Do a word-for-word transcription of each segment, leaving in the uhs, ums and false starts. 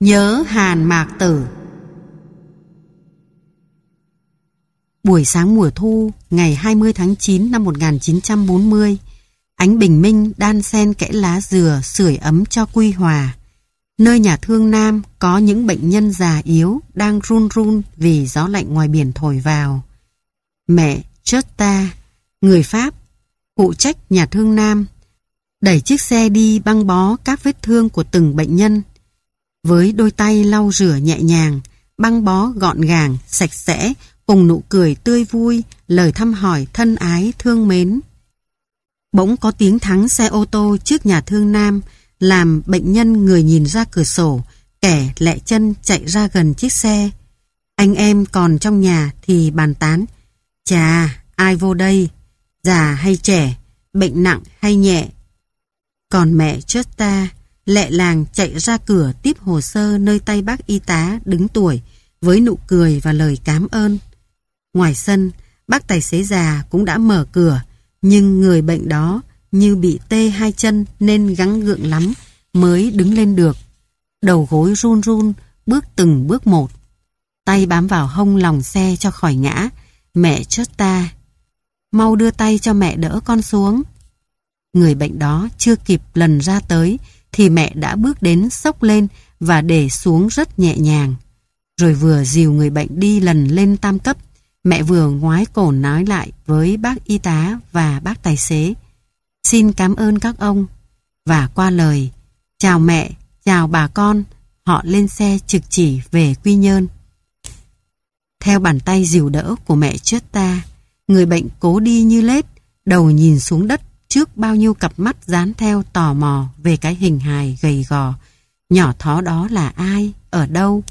Nhớ Hàn Mạc Tử. Buổi sáng mùa thu, ngày hai mươi tháng chín năm một nghìn chín trăm bốn mươi, ánh bình minh đan xen kẽ lá dừa sưởi ấm cho Quy Hòa. Nơi nhà thương Nam có những bệnh nhân già yếu đang run run vì gió lạnh ngoài biển thổi vào. Mẹ Chota, người Pháp, phụ trách nhà thương Nam, đẩy chiếc xe đi băng bó các vết thương của từng bệnh nhân. Với đôi tay lau rửa nhẹ nhàng, băng bó gọn gàng, sạch sẽ, cùng nụ cười tươi vui, lời thăm hỏi thân ái thương mến. Bỗng có tiếng thắng xe ô tô trước nhà thương Nam, làm bệnh nhân người nhìn ra cửa sổ, kẻ lẹ chân chạy ra gần chiếc xe. Anh em còn trong nhà thì bàn tán: chà, ai vô đây? Già hay trẻ? Bệnh nặng hay nhẹ? Còn mẹ Chota lẹ làng chạy ra cửa tiếp hồ sơ nơi tay bác y tá đứng tuổi với nụ cười và lời cảm ơn. Ngoài sân, bác tài xế già cũng đã mở cửa, nhưng người bệnh đó như bị tê hai chân nên gắng gượng lắm mới đứng lên được. Đầu gối run run, bước từng bước một. Tay bám vào hông lòng xe cho khỏi ngã. Mẹ Chota: mau đưa tay cho mẹ đỡ con xuống. Người bệnh đó chưa kịp lần ra tới thì mẹ đã bước đến xốc lên và để xuống rất nhẹ nhàng. Rồi vừa dìu người bệnh đi lần lên tam cấp, mẹ vừa ngoái cổ nói lại với bác y tá và bác tài xế: xin cảm ơn các ông. Và qua lời chào mẹ, chào bà con, họ lên xe trực chỉ về Quy Nhơn. Theo bàn tay dìu đỡ của mẹ Chota, người bệnh cố đi như lết, đầu nhìn xuống đất trước bao nhiêu cặp mắt dán theo tò mò về cái hình hài gầy gò, nhỏ thó đó là ai, ở đâu.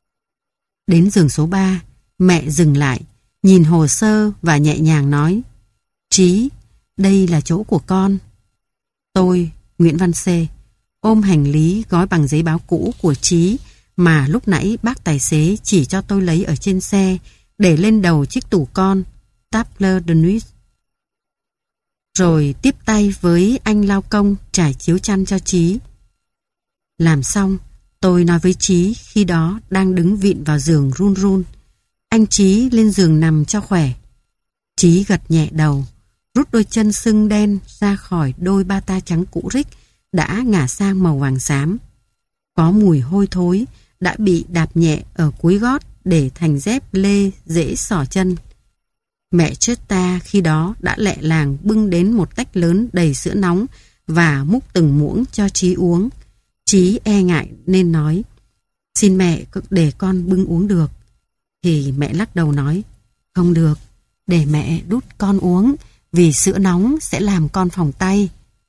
Đến giường số ba, mẹ dừng lại, nhìn hồ sơ và nhẹ nhàng nói: Trí, đây là chỗ của con. Tôi, Nguyễn Văn C, ôm hành lý gói bằng giấy báo cũ của Trí mà lúc nãy bác tài xế chỉ cho tôi lấy ở trên xe, để lên đầu chiếc tủ con, table de nuit. Rồi tiếp tay với anh lao công trải chiếu chăn cho Trí. Làm xong, tôi nói với Trí khi đó đang đứng vịn vào giường run run: anh Trí lên giường nằm cho khỏe. Trí gật nhẹ đầu, rút đôi chân sưng đen ra khỏi đôi bata trắng cũ rích đã ngả sang màu vàng xám. Có mùi hôi thối đã bị đạp nhẹ ở cuối gót để thành dép lê dễ xỏ chân. Mẹ Chota khi đó đã lẹ làng bưng đến một tách lớn đầy sữa nóng và múc từng muỗng cho Trí uống. Trí e ngại nên nói: xin mẹ để con bưng uống được. Thì mẹ lắc đầu nói: không được, để mẹ đút con uống, vì sữa nóng sẽ làm con phồng tay.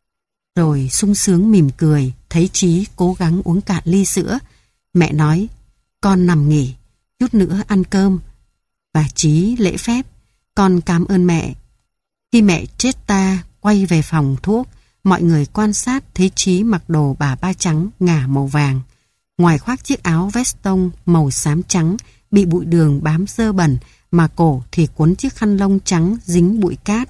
Rồi sung sướng mỉm cười thấy Trí cố gắng uống cạn ly sữa. Mẹ nói: con nằm nghỉ, chút nữa ăn cơm. Và Trí lễ phép: con cảm ơn mẹ. Khi mẹ Chota quay về phòng thuốc, mọi người quan sát thấy Trí mặc đồ bà ba trắng ngả màu vàng, ngoài khoác chiếc áo veston màu xám trắng bị bụi đường bám dơ bẩn, mà cổ thì cuốn chiếc khăn lông trắng dính bụi cát.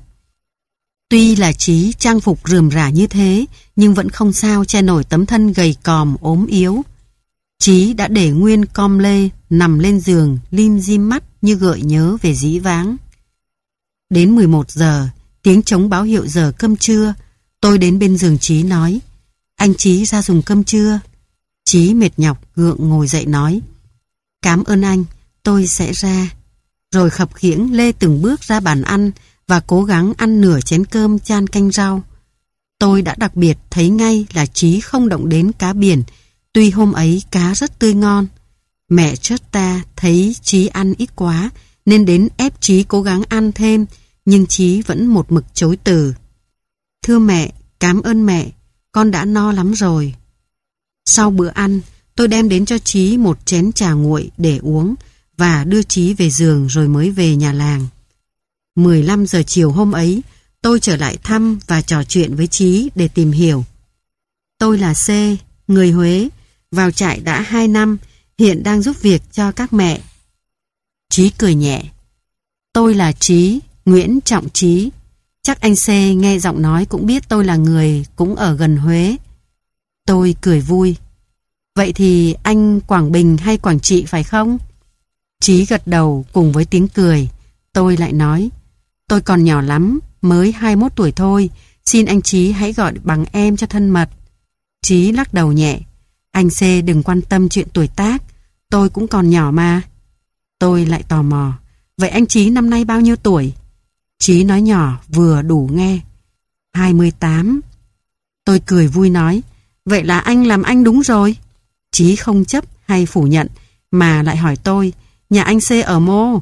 Tuy là Trí trang phục rườm rà như thế, nhưng vẫn không sao che nổi tấm thân gầy còm ốm yếu. Trí đã để nguyên com lê nằm lên giường, lim dim mắt như gợi nhớ về dĩ vãng. Đến mười một giờ, tiếng trống báo hiệu giờ cơm trưa. Tôi đến bên giường Trí nói: anh Trí ra dùng cơm trưa. Trí mệt nhọc gượng ngồi dậy nói: cảm ơn anh, tôi sẽ ra. Rồi khập khiễng lê từng bước ra bàn ăn và cố gắng ăn nửa chén cơm chan canh rau. Tôi đã đặc biệt thấy ngay là Trí không động đến cá biển, tuy hôm ấy cá rất tươi ngon. Mẹ Chota thấy Trí ăn ít quá nên đến ép Trí cố gắng ăn thêm, nhưng Trí vẫn một mực chối từ. Thưa mẹ, cảm ơn mẹ, con đã no lắm rồi. Sau bữa ăn, tôi đem đến cho Trí một chén trà nguội để uống và đưa Trí về giường rồi mới về nhà làng. mười lăm giờ chiều hôm ấy, tôi trở lại thăm và trò chuyện với Trí để tìm hiểu. Tôi là C, người Huế, vào trại đã hai năm, hiện đang giúp việc cho các mẹ. Trí cười nhẹ: tôi là Trí, Nguyễn Trọng Trí. Chắc anh C nghe giọng nói cũng biết tôi là người cũng ở gần Huế. Tôi cười vui: Vậy thì anh Quảng Bình hay Quảng Trị phải không? Trí gật đầu cùng với tiếng cười. Tôi lại nói, tôi còn nhỏ lắm, mới hai mươi mốt tuổi thôi, xin anh Trí hãy gọi bằng em cho thân mật. Trí lắc đầu nhẹ, anh C đừng quan tâm chuyện tuổi tác, tôi cũng còn nhỏ mà. Tôi lại tò mò, vậy anh Trí năm nay bao nhiêu tuổi? Trí nói nhỏ vừa đủ nghe, hai mươi tám. Tôi cười vui nói, vậy là anh làm anh đúng rồi. Trí không chấp hay phủ nhận, mà lại hỏi tôi, nhà anh C ở mô?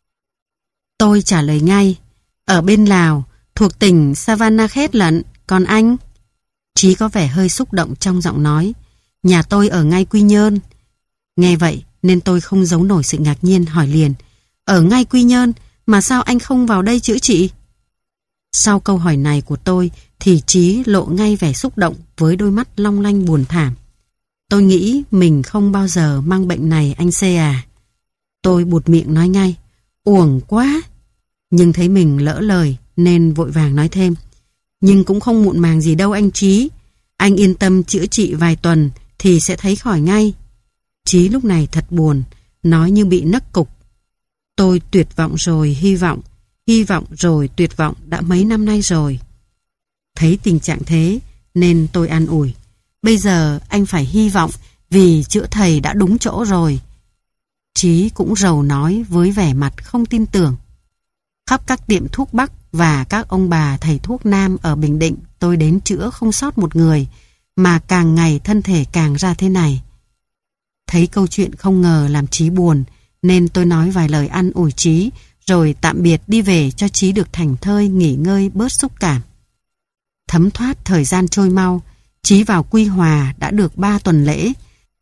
Tôi trả lời ngay, ở bên Lào, thuộc tỉnh Savanakhet lận, còn anh? Trí có vẻ hơi xúc động trong giọng nói, nhà tôi ở ngay Quy Nhơn. Nghe vậy nên tôi không giấu nổi sự ngạc nhiên hỏi liền, ở ngay Quy Nhơn mà sao anh không vào đây chữa trị? Sau câu hỏi này của tôi thì Trí lộ ngay vẻ xúc động với đôi mắt long lanh buồn thảm. Tôi nghĩ mình không bao giờ mang bệnh này anh C à. Tôi buột miệng nói ngay, uổng quá. Nhưng thấy mình lỡ lời nên vội vàng nói thêm, nhưng cũng không muộn màng gì đâu anh Trí. Anh yên tâm chữa trị vài tuần thì sẽ thấy khỏi ngay. Trí lúc này thật buồn, nói như bị nấc cục. Tôi tuyệt vọng rồi hy vọng, hy vọng rồi tuyệt vọng đã mấy năm nay rồi. Thấy tình trạng thế nên tôi an ủi, bây giờ anh phải hy vọng vì chữa thầy đã đúng chỗ rồi. Trí cũng rầu nói với vẻ mặt không tin tưởng. Khắp các tiệm thuốc Bắc và các ông bà thầy thuốc Nam ở Bình Định tôi đến chữa không sót một người, mà càng ngày thân thể càng ra thế này. Thấy câu chuyện không ngờ làm Trí buồn, nên tôi nói vài lời an ủi Trí, rồi tạm biệt đi về cho Trí được thảnh thơi nghỉ ngơi bớt xúc cảm. Thấm thoát thời gian trôi mau, Trí vào Quy Hòa đã được ba tuần lễ.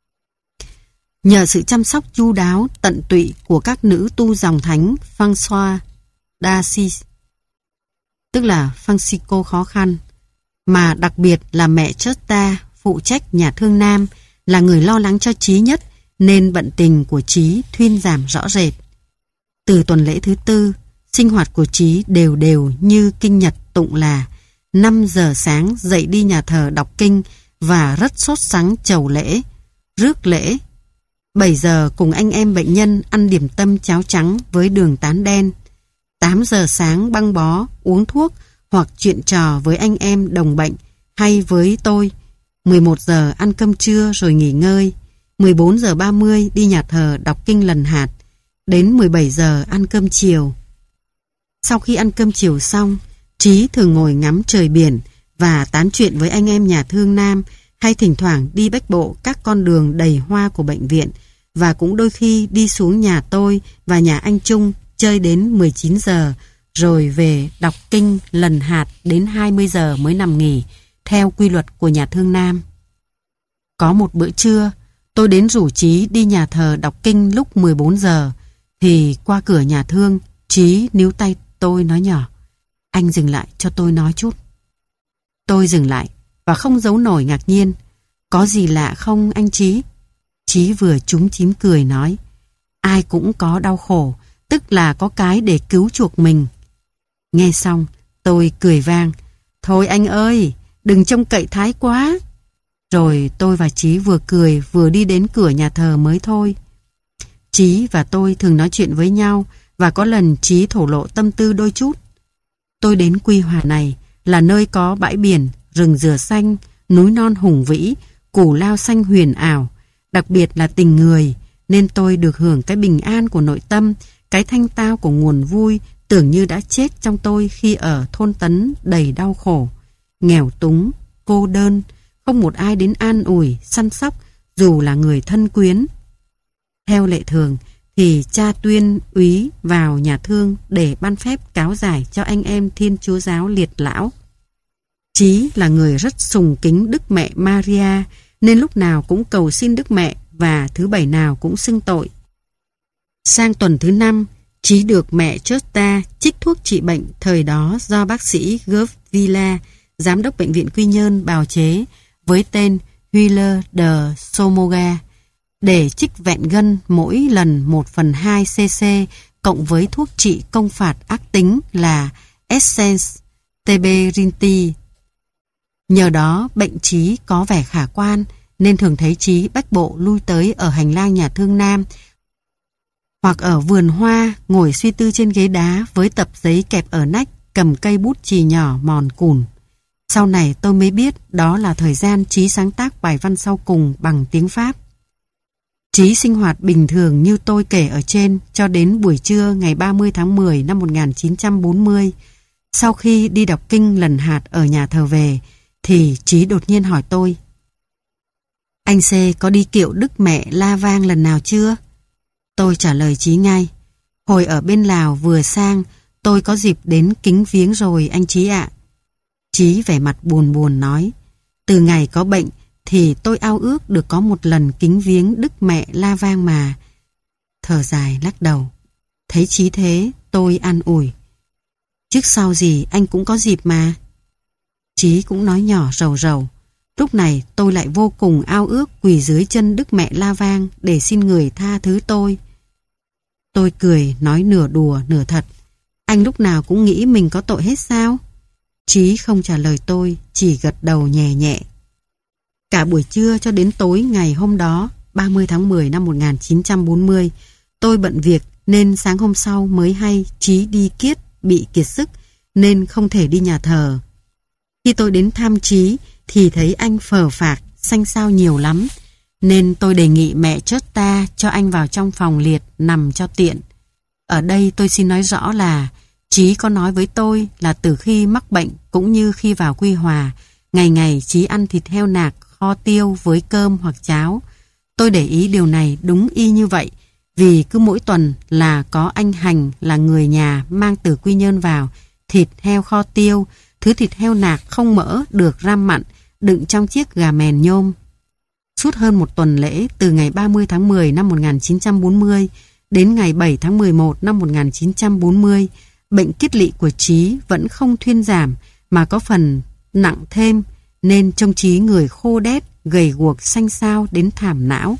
Nhờ sự chăm sóc chu đáo tận tụy của các nữ tu dòng thánh François d'Assise, tức là Francisco khó khăn, mà đặc biệt là mẹ Chota phụ trách nhà thương Nam là người lo lắng cho Trí nhất, nên bận tình của Trí thuyên giảm rõ rệt. Từ tuần lễ thứ tư, sinh hoạt của Trí đều đều như kinh nhật tụng là năm giờ sáng dậy đi nhà thờ đọc kinh và rất sốt sắng chầu lễ, rước lễ. bảy giờ cùng anh em bệnh nhân ăn điểm tâm cháo trắng với đường tán đen. tám giờ sáng băng bó, uống thuốc hoặc chuyện trò với anh em đồng bệnh hay với tôi. mười một giờ ăn cơm trưa rồi nghỉ ngơi. mười bốn giờ ba mươi đi nhà thờ đọc kinh lần hạt. Đến mười bảy giờ ăn cơm chiều. Sau khi ăn cơm chiều xong, Trí thường ngồi ngắm trời biển và tán chuyện với anh em nhà thương Nam, hay thỉnh thoảng đi bách bộ các con đường đầy hoa của bệnh viện, và cũng đôi khi đi xuống nhà tôi và nhà anh Trung chơi đến mười chín giờ, rồi về đọc kinh lần hạt đến hai mươi giờ mới nằm nghỉ, theo quy luật của nhà thương Nam. Có một bữa trưa, tôi đến rủ Trí đi nhà thờ đọc kinh lúc mười bốn giờ, thì qua cửa nhà thương, Trí níu tay tôi nói nhỏ, anh dừng lại cho tôi nói chút. Tôi dừng lại và không giấu nổi ngạc nhiên. Có gì lạ không anh Trí? Trí vừa chúm chím cười nói, ai cũng có đau khổ, tức là có cái để cứu chuộc mình. Nghe xong, tôi cười vang, thôi anh ơi, đừng trông cậy thái quá. Rồi tôi và Trí vừa cười vừa đi đến cửa nhà thờ mới thôi. Trí và tôi thường nói chuyện với nhau, và có lần Trí thổ lộ tâm tư đôi chút. Tôi đến Quy Hòa này là nơi có bãi biển, rừng dừa xanh, núi non hùng vĩ, củ lao xanh huyền ảo, đặc biệt là tình người, nên tôi được hưởng cái bình an của nội tâm, cái thanh tao của nguồn vui tưởng như đã chết trong tôi khi ở thôn Tấn đầy đau khổ, nghèo túng, cô đơn, không một ai đến an ủi, săn sóc, dù là người thân quyến. Theo lệ thường thì cha tuyên úy vào nhà thương để ban phép cáo giải cho anh em Thiên Chúa giáo liệt lão. Trí là người rất sùng kính Đức Mẹ Maria, nên lúc nào cũng cầu xin Đức Mẹ và thứ bảy nào cũng xưng tội. Sang tuần thứ năm, Trí được mẹ Chota trích thuốc trị bệnh thời đó do bác sĩ Gov Villa, giám đốc bệnh viện Quy Nhơn bào chế với tên Huile de Somoga, để trích vẹn gân mỗi lần một phần hai cc cộng với thuốc trị công phạt ác tính là Essence Terberinti. Nhờ đó bệnh Trí có vẻ khả quan, nên thường thấy Chí bách bộ lui tới ở hành lang nhà thương Nam, hoặc ở vườn hoa ngồi suy tư trên ghế đá với tập giấy kẹp ở nách, cầm cây bút chì nhỏ mòn cùn. Sau này tôi mới biết đó là thời gian Chí sáng tác bài văn sau cùng bằng tiếng Pháp. Chí sinh hoạt bình thường như tôi kể ở trên cho đến buổi trưa ngày ba mươi tháng mười năm một nghìn chín trăm bốn mươi. Sau khi đi đọc kinh lần hạt ở nhà thờ về, thì Chí đột nhiên hỏi tôi: "Anh C có đi kiệu Đức Mẹ La Vang lần nào chưa?" Tôi trả lời Chí ngay: "Hồi ở bên Lào vừa sang, tôi có dịp đến kính viếng rồi anh Chí ạ." Chí vẻ mặt buồn buồn nói: "Từ ngày có bệnh thì tôi ao ước được có một lần kính viếng Đức Mẹ La Vang mà." Thở dài lắc đầu. Thấy Chí thế, tôi an ủi: "Trước sau gì anh cũng có dịp mà." Chí cũng nói nhỏ rầu rầu: "Lúc này tôi lại vô cùng ao ước quỳ dưới chân Đức Mẹ La Vang để xin người tha thứ tôi." Tôi cười nói nửa đùa nửa thật: "Anh lúc nào cũng nghĩ mình có tội hết sao?" Chí không trả lời tôi, chỉ gật đầu nhẹ nhẹ. Cả buổi trưa cho đến tối ngày hôm đó, ba mươi tháng mười năm một nghìn chín trăm bốn mươi, tôi bận việc nên sáng hôm sau mới hay Chí đi kiết, bị kiệt sức nên không thể đi nhà thờ. Khi tôi đến thăm Chí thì thấy anh phờ phạc, xanh xao nhiều lắm, nên tôi đề nghị mẹ chớt ta cho anh vào trong phòng liệt nằm cho tiện. Ở đây tôi xin nói rõ là Chí có nói với tôi là từ khi mắc bệnh cũng như khi vào Quy Hòa, ngày ngày Chí ăn thịt heo nạc kho tiêu với cơm hoặc cháo. Tôi để ý điều này đúng y như vậy, vì cứ mỗi tuần là có anh Hành là người nhà mang từ Quy Nhơn vào thịt heo kho tiêu, thứ thịt heo nạc không mỡ được ram mặn, đựng trong chiếc gà mèn nhôm. Suốt hơn một tuần lễ, từ ngày ba mươi tháng mười năm một nghìn chín trăm bốn mươi đến ngày bảy tháng mười một năm một nghìn chín trăm bốn mươi, bệnh kiết lỵ của Chí vẫn không thuyên giảm mà có phần nặng thêm, nên trông Chí người khô đét, gầy guộc xanh xao đến thảm não.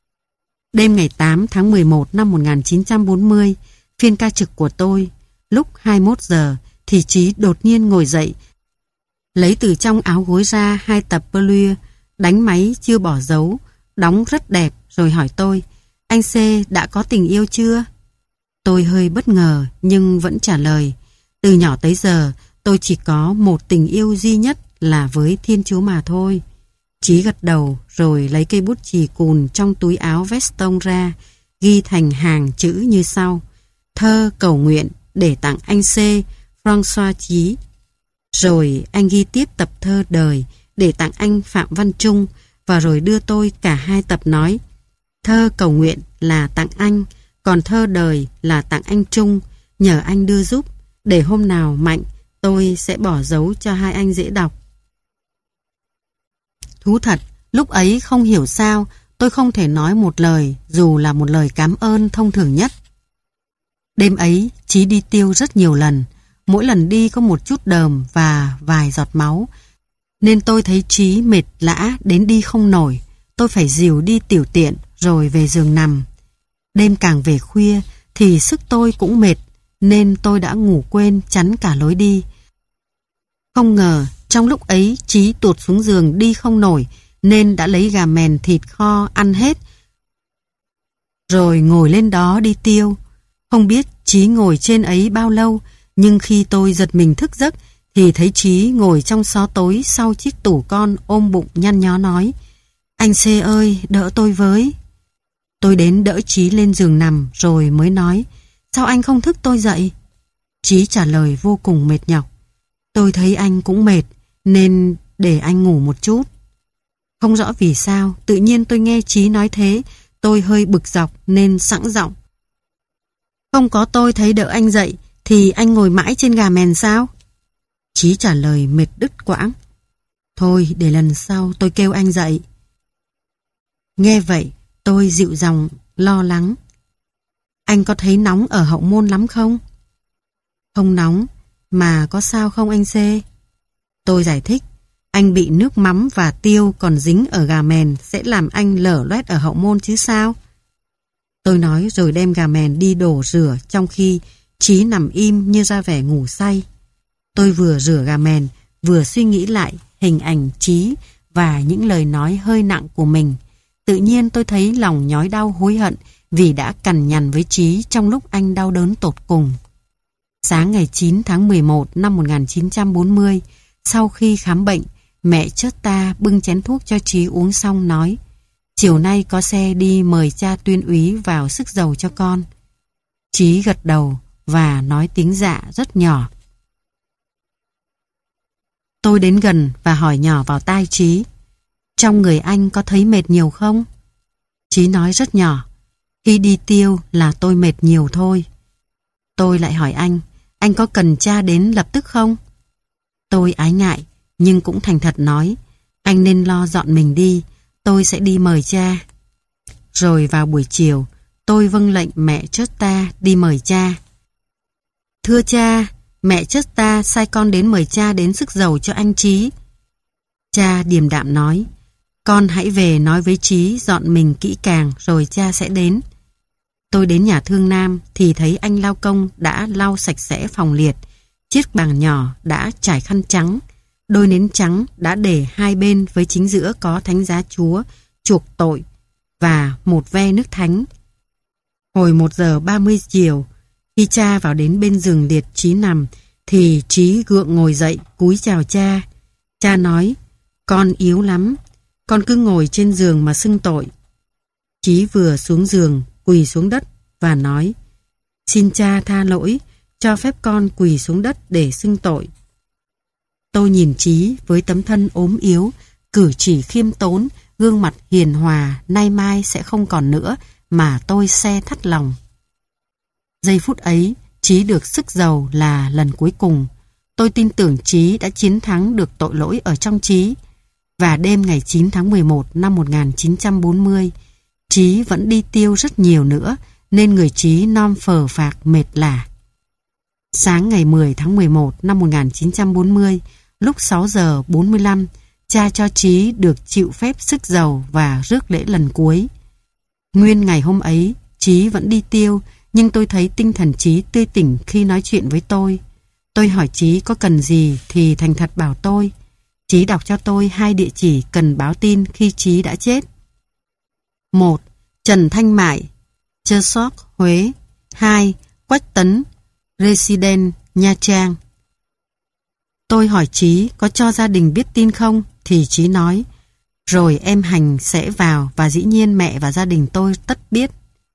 Đêm ngày tám tháng mười một năm một nghìn chín trăm bốn mươi, phiên ca trực của tôi, lúc hai mươi mốt giờ thì Chí đột nhiên ngồi dậy, lấy từ trong áo gối ra hai tập Peluire, đánh máy chưa bỏ dấu, đóng rất đẹp, rồi hỏi tôi: "Anh C đã có tình yêu chưa?" Tôi hơi bất ngờ nhưng vẫn trả lời: "Từ nhỏ tới giờ tôi chỉ có một tình yêu duy nhất là với Thiên Chúa mà thôi." Chí gật đầu rồi lấy cây bút chì cùn trong túi áo veston ra, ghi thành hàng chữ như sau: "Thơ cầu nguyện để tặng anh C, François Chí." Rồi anh ghi tiếp tập thơ Đời để tặng anh Phạm Văn Trung, và rồi đưa tôi cả hai tập nói: "Thơ cầu nguyện là tặng anh, còn thơ Đời là tặng anh Trung, nhờ anh đưa giúp, để hôm nào mạnh tôi sẽ bỏ dấu cho hai anh dễ đọc." Thú thật, lúc ấy không hiểu sao tôi không thể nói một lời, dù là một lời cảm ơn thông thường nhất. Đêm ấy, Chí đi tiêu rất nhiều lần, mỗi lần đi có một chút đờm và vài giọt máu, nên tôi thấy Chí mệt lã đến đi không nổi. Tôi phải dìu đi tiểu tiện rồi về giường nằm. Đêm càng về khuya thì sức tôi cũng mệt, nên tôi đã ngủ quên chắn cả lối đi. Không ngờ trong lúc ấy Chí tuột xuống giường đi không nổi, nên đã lấy gà mèn thịt kho ăn hết, rồi ngồi lên đó đi tiêu. Không biết Chí ngồi trên ấy bao lâu, nhưng khi tôi giật mình thức giấc thì thấy Chí ngồi trong xó tối sau chiếc tủ con ôm bụng nhăn nhó nói: "Anh C ơi, đỡ tôi với." Tôi đến đỡ Chí lên giường nằm rồi mới nói: "Sao anh không thức tôi dậy?" Chí trả lời vô cùng mệt nhọc: "Tôi thấy anh cũng mệt nên để anh ngủ một chút." Không rõ vì sao, tự nhiên tôi nghe Chí nói thế, tôi hơi bực dọc nên sẵn giọng: "Không có tôi thấy đỡ anh dậy thì anh ngồi mãi trên gà mèn sao?" Chí trả lời mệt đứt quãng: "Thôi để lần sau tôi kêu anh dậy." Nghe vậy tôi dịu giọng lo lắng: "Anh có thấy nóng ở hậu môn lắm không?" "Không nóng, mà có sao không anh C?" Tôi giải thích: "Anh bị nước mắm và tiêu còn dính ở gà mèn sẽ làm anh lở loét ở hậu môn chứ sao." Tôi nói rồi đem gà mèn đi đổ rửa, trong khi Chí nằm im như ra vẻ ngủ say. Tôi vừa rửa gà mèn vừa suy nghĩ lại hình ảnh Chí và những lời nói hơi nặng của mình. Tự nhiên tôi thấy lòng nhói đau hối hận vì đã cằn nhằn với Trí trong lúc anh đau đớn tột cùng. Sáng ngày chín tháng mười một năm một nghìn chín trăm bốn mươi, sau khi khám bệnh, mẹ chớt ta bưng chén thuốc cho Trí uống xong nói: chiều nay có xe đi mời cha tuyên úy vào sức dầu cho con. Trí gật đầu và nói tiếng dạ rất nhỏ. Tôi đến gần và hỏi nhỏ vào tai Trí: trong người anh có thấy mệt nhiều không? Trí nói rất nhỏ: khi đi tiêu là tôi mệt nhiều thôi. Tôi lại hỏi anh: anh có cần cha đến lập tức không? Tôi ái ngại nhưng cũng thành thật nói: anh nên lo dọn mình đi, tôi sẽ đi mời cha. Rồi vào buổi chiều, tôi vâng lệnh mẹ chớt ta đi mời cha. Thưa cha, mẹ chớt ta sai con đến mời cha đến sức dầu cho anh Trí. Cha điềm đạm nói: con hãy về nói với Trí dọn mình kỹ càng rồi cha sẽ đến. Tôi đến nhà thương Nam thì thấy anh lao công đã lau sạch sẽ phòng liệt, chiếc bàn nhỏ đã trải khăn trắng, đôi nến trắng đã để hai bên với chính giữa có thánh giá Chúa chuộc tội và một ve nước thánh. Hồi một giờ ba mươi chiều, khi cha vào đến bên giường liệt Trí nằm, thì Trí gượng ngồi dậy cúi chào cha. Cha nói: con yếu lắm, con cứ ngồi trên giường mà xưng tội. Trí vừa xuống giường quỳ xuống đất và nói: xin cha tha lỗi, cho phép con quỳ xuống đất để xưng tội. Tôi nhìn Trí với tấm thân ốm yếu, cử chỉ khiêm tốn, gương mặt hiền hòa nay mai sẽ không còn nữa, mà tôi se thắt lòng. Giây phút ấy, Trí được sức dầu là lần cuối cùng. Tôi tin tưởng Trí đã chiến thắng được tội lỗi ở trong Trí. Và đêm ngày chín tháng mười một năm một nghìn chín trăm bốn mươi, Trí vẫn đi tiêu rất nhiều nữa, nên người Trí non phờ phạc mệt lả. Sáng ngày mười tháng mười một năm một nghìn chín trăm bốn mươi, lúc sáu giờ bốn mươi lăm, cha cho Trí được chịu phép sức dầu và rước lễ lần cuối. Nguyên ngày hôm ấy, Trí vẫn đi tiêu, nhưng tôi thấy tinh thần Trí tươi tỉnh khi nói chuyện với tôi. Tôi hỏi Trí có cần gì thì thành thật bảo tôi. Trí đọc cho tôi hai địa chỉ cần báo tin khi Trí đã chết. một. Trần Thanh Mại, Chơ Sóc, Huế. hai. Quách Tấn, Resident, Nha Trang. Tôi hỏi Trí có cho gia đình biết tin không, thì Trí nói: rồi em Hành sẽ vào và dĩ nhiên mẹ và gia đình tôi tất biết.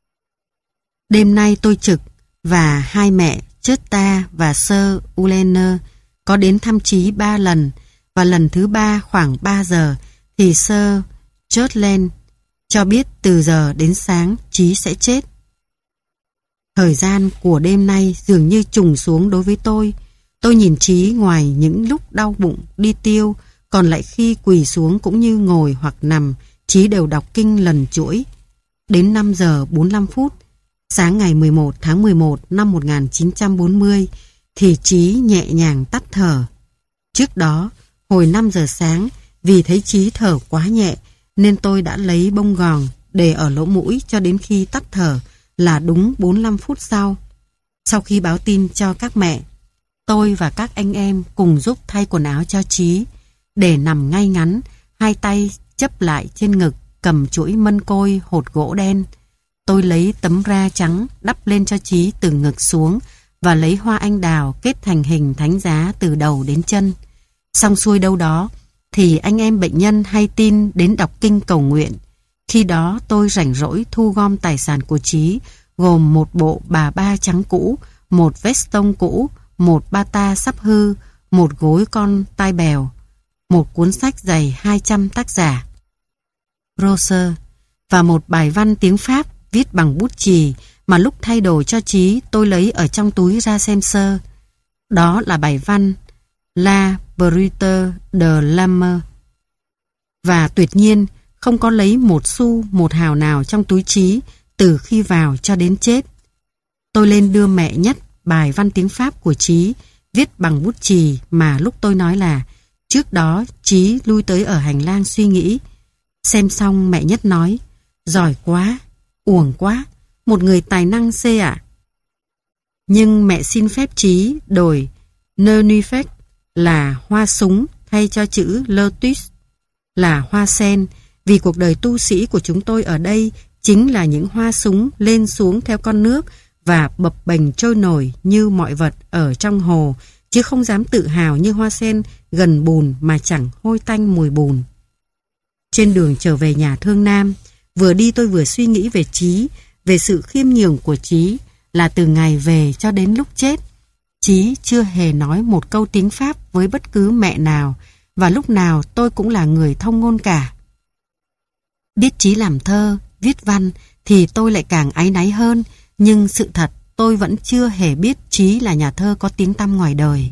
Đêm nay tôi trực và hai mẹ Chớt Ta và Sơ Ulener có đến thăm Trí ba lần, và lần thứ ba khoảng ba giờ thì Sơ Chớtlen cho biết từ giờ đến sáng Trí sẽ chết. Thời gian của đêm nay dường như trùng xuống đối với tôi. Tôi nhìn Trí ngoài những lúc đau bụng đi tiêu, còn lại khi quỳ xuống cũng như ngồi hoặc nằm, Trí đều đọc kinh lần chuỗi. Đến năm giờ bốn mươi lăm phút, sáng ngày mười một tháng mười một năm một nghìn chín trăm bốn mươi, thì Trí nhẹ nhàng tắt thở. Trước đó, hồi năm giờ sáng, vì thấy Trí thở quá nhẹ, nên tôi đã lấy bông gòn để ở lỗ mũi cho đến khi tắt thở là đúng bốn mươi lăm phút sau. Sau khi báo tin cho các mẹ, tôi và các anh em cùng giúp thay quần áo cho Trí, để nằm ngay ngắn, hai tay chấp lại trên ngực, cầm chuỗi mân côi hột gỗ đen. Tôi lấy tấm ra trắng đắp lên cho Trí từ ngực xuống và lấy hoa anh đào kết thành hình thánh giá từ đầu đến chân. Xong xuôi đâu đó thì anh em bệnh nhân hay tin đến đọc kinh cầu nguyện. Khi đó tôi rảnh rỗi thu gom tài sản của Trí, gồm một bộ bà ba trắng cũ, một veston cũ, một bata sắp hư, một gối con tai bèo, một cuốn sách dày hai trăm tác giả Rose và một bài văn tiếng Pháp viết bằng bút chì mà lúc thay đồ cho Trí tôi lấy ở trong túi ra xem sơ. Đó là bài văn La Brute de l'Âme. Và tuyệt nhiên không có lấy một xu một hào nào trong túi Trí từ khi vào cho đến chết. Tôi lên đưa mẹ Nhất bài văn tiếng Pháp của Trí viết bằng bút chì mà lúc tôi nói là trước đó Trí lui tới ở hành lang suy nghĩ. Xem xong mẹ Nhất nói: giỏi quá, uổng quá, một người tài năng xê ạ. Nhưng mẹ xin phép Trí đổi Nenufect là hoa súng thay cho chữ Lotus. là hoa sen, vì cuộc đời tu sĩ của chúng tôi ở đây chính là những hoa súng lên xuống theo con nước và bập bềnh trôi nổi như mọi vật ở trong hồ, chứ không dám tự hào như hoa sen gần bùn mà chẳng hôi tanh mùi bùn. Trên đường trở về nhà thương Nam, vừa đi tôi vừa suy nghĩ về Chí, về sự khiêm nhường của Chí, là từ ngày về cho đến lúc chết, Chí chưa hề nói một câu tiếng Pháp với bất cứ mẹ nào, và lúc nào tôi cũng là người thông ngôn cả. Biết Chí làm thơ, viết văn thì tôi lại càng áy náy hơn, nhưng sự thật tôi vẫn chưa hề biết Chí là nhà thơ có tiếng tăm ngoài đời.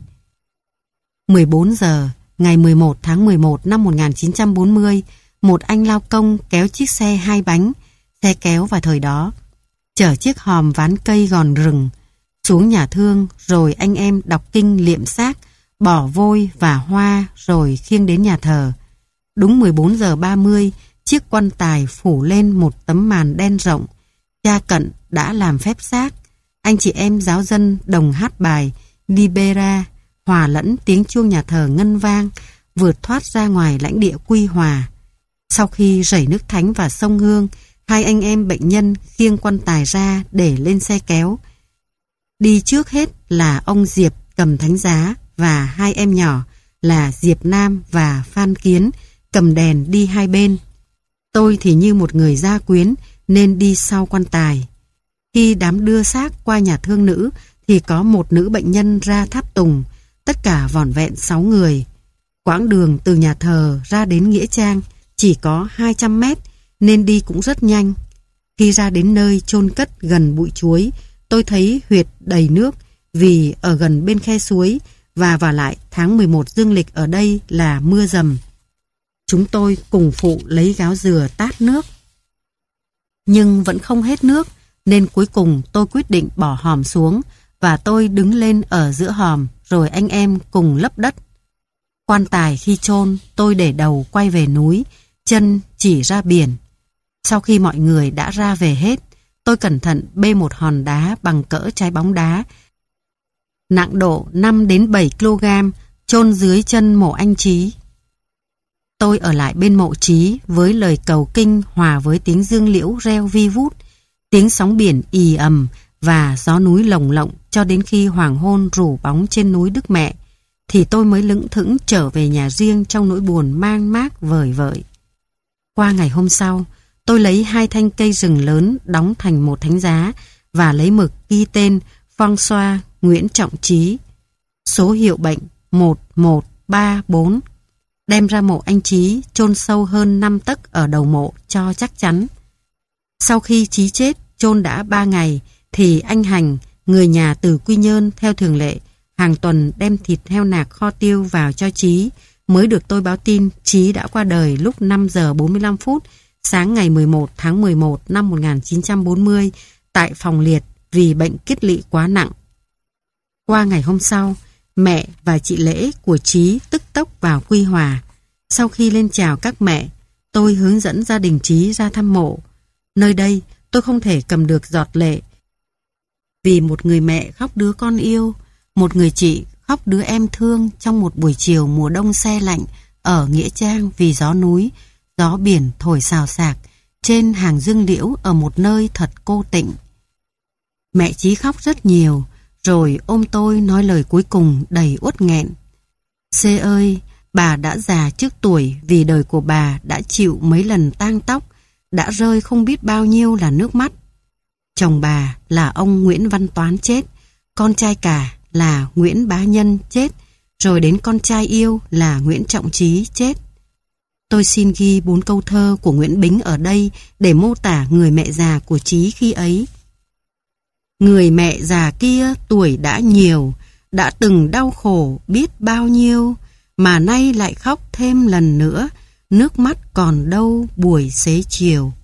mười bốn giờ, ngày mười một tháng mười một năm một nghìn chín trăm bốn mươi, một anh lao công kéo chiếc xe hai bánh, xe kéo vào thời đó, chở chiếc hòm ván cây gòn rừng, xuống nhà thương, rồi anh em đọc kinh liệm xác, bỏ vôi và hoa rồi khiêng đến nhà thờ. Đúng mười bốn giờ ba mươi, chiếc quan tài phủ lên một tấm màn đen rộng. Cha Cận đã làm phép xác. Anh chị em giáo dân đồng hát bài Libera, hòa lẫn tiếng chuông nhà thờ ngân vang, vượt thoát ra ngoài lãnh địa quy hòa. Sau khi rẩy nước thánh và sông hương, hai anh em bệnh nhân khiêng quan tài ra để lên xe kéo. Đi trước hết là ông Diệp cầm thánh giá và hai em nhỏ là Diệp Nam và Phan Kiến cầm đèn đi hai bên. Tôi thì như một người gia quyến nên đi sau quan tài. Khi đám đưa xác qua nhà thương nữ thì có một nữ bệnh nhân ra tháp tùng, tất cả vỏn vẹn sáu người. Quãng đường từ nhà thờ ra đến nghĩa trang chỉ có hai trăm mét nên đi cũng rất nhanh. Khi ra đến nơi chôn cất gần bụi chuối, tôi thấy huyệt đầy nước vì ở gần bên khe suối, và vả lại tháng mười một dương lịch ở đây là mưa dầm. Chúng tôi cùng phụ lấy gáo dừa tát nước. Nhưng vẫn không hết nước, nên cuối cùng tôi quyết định bỏ hòm xuống và tôi đứng lên ở giữa hòm, rồi anh em cùng lấp đất. Quan tài khi chôn, tôi để đầu quay về núi, chân chỉ ra biển. Sau khi mọi người đã ra về hết, tôi cẩn thận bê một hòn đá bằng cỡ trái bóng đá, nặng độ năm đến bảy ki lô gam, chôn dưới chân mộ anh Chí. Tôi ở lại bên mộ Chí với lời cầu kinh hòa với tiếng dương liễu reo vi vút, tiếng sóng biển ì ầm và gió núi lồng lộng cho đến khi hoàng hôn rủ bóng trên núi Đức Mẹ, thì tôi mới lững thững trở về nhà riêng trong nỗi buồn mang mác vời vợi. Qua ngày hôm sau, tôi lấy hai thanh cây rừng lớn đóng thành một thánh giá và lấy mực ghi tên François Nguyễn Trọng Chí, số hiệu bệnh một một ba bốn, đem ra mộ anh Chí chôn sâu hơn năm tấc ở đầu mộ cho chắc chắn. Sau khi Chí chết chôn đã ba ngày thì anh Hành, người nhà từ Quy Nhơn theo thường lệ, hàng tuần đem thịt heo nạc kho tiêu vào cho Chí, mới được tôi báo tin Chí đã qua đời lúc năm giờ bốn mươi lăm phút sáng ngày mười một tháng mười một năm một nghìn chín trăm bốn mươi tại phòng liệt vì bệnh kết lị quá nặng. Qua ngày hôm sau, mẹ và chị Lễ của Chí tức tốc vào Quy Hòa. Sau khi lên chào các mẹ, tôi hướng dẫn gia đình Chí ra thăm mộ. Nơi đây tôi không thể cầm được giọt lệ, vì một người mẹ khóc đứa con yêu, một người chị khóc đứa em thương trong một buổi chiều mùa đông se lạnh ở Nghĩa Trang vì gió núi, gió biển thổi xào xạc trên hàng dương liễu ở một nơi thật cô tịnh. Mẹ Chí khóc rất nhiều, rồi ôm tôi nói lời cuối cùng đầy uất nghẹn. C ơi, bà đã già trước tuổi vì đời của bà đã chịu mấy lần tang tóc, đã rơi không biết bao nhiêu là nước mắt. Chồng bà là ông Nguyễn Văn Toán chết, con trai cả là Nguyễn Bá Nhân chết, rồi đến con trai yêu là Nguyễn Trọng Chí chết. Tôi xin ghi bốn câu thơ của Nguyễn Bính ở đây để mô tả người mẹ già của Chí khi ấy. Người mẹ già kia tuổi đã nhiều, đã từng đau khổ biết bao nhiêu, mà nay lại khóc thêm lần nữa, nước mắt còn đâu buổi xế chiều.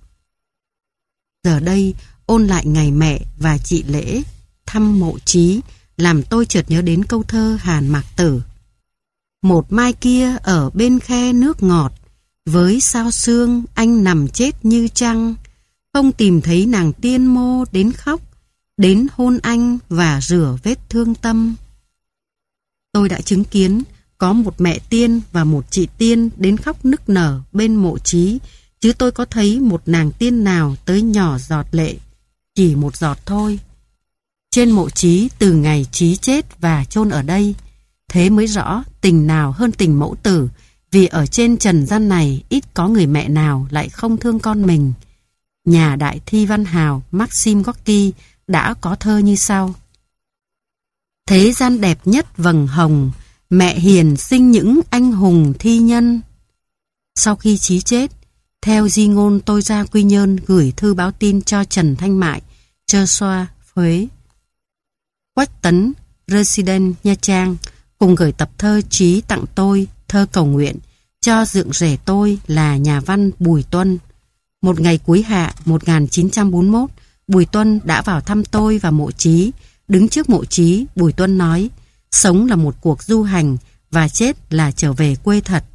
Giờ đây, ôn lại ngày mẹ và chị Lễ thăm mộ Chí, làm tôi chợt nhớ đến câu thơ Hàn Mạc Tử. Một mai kia ở bên khe nước ngọt, với sao sương anh nằm chết như trăng, không tìm thấy nàng tiên mô đến khóc, đến hôn anh và rửa vết thương tâm. Tôi đã chứng kiến có một mẹ tiên và một chị tiên đến khóc nức nở bên mộ Chí, chứ tôi có thấy một nàng tiên nào tới nhỏ giọt lệ, chỉ một giọt thôi. Trên mộ Chí từ ngày Chí chết và chôn ở đây, thế mới rõ tình nào hơn tình mẫu tử, vì ở trên trần gian này ít có người mẹ nào lại không thương con mình. Nhà đại thi văn hào Maxim Gorky đã có thơ như sau: thế gian đẹp nhất vầng hồng, mẹ hiền sinh những anh hùng thi nhân. Sau khi Chí chết, theo di ngôn tôi ra Quy Nhơn gửi thư báo tin cho Trần Thanh Mại, Chơ Xoa, Huế. Quách Tấn, Resident Nha Trang, cùng gửi tập thơ Chí tặng tôi, thơ cầu nguyện, cho dượng rể tôi là nhà văn Bùi Tuân. Một ngày cuối hạ một nghìn chín trăm bốn mươi mốt, Bùi Tuân đã vào thăm tôi và mộ Chí. Đứng trước mộ Chí, Bùi Tuân nói, sống là một cuộc du hành và chết là trở về quê thật.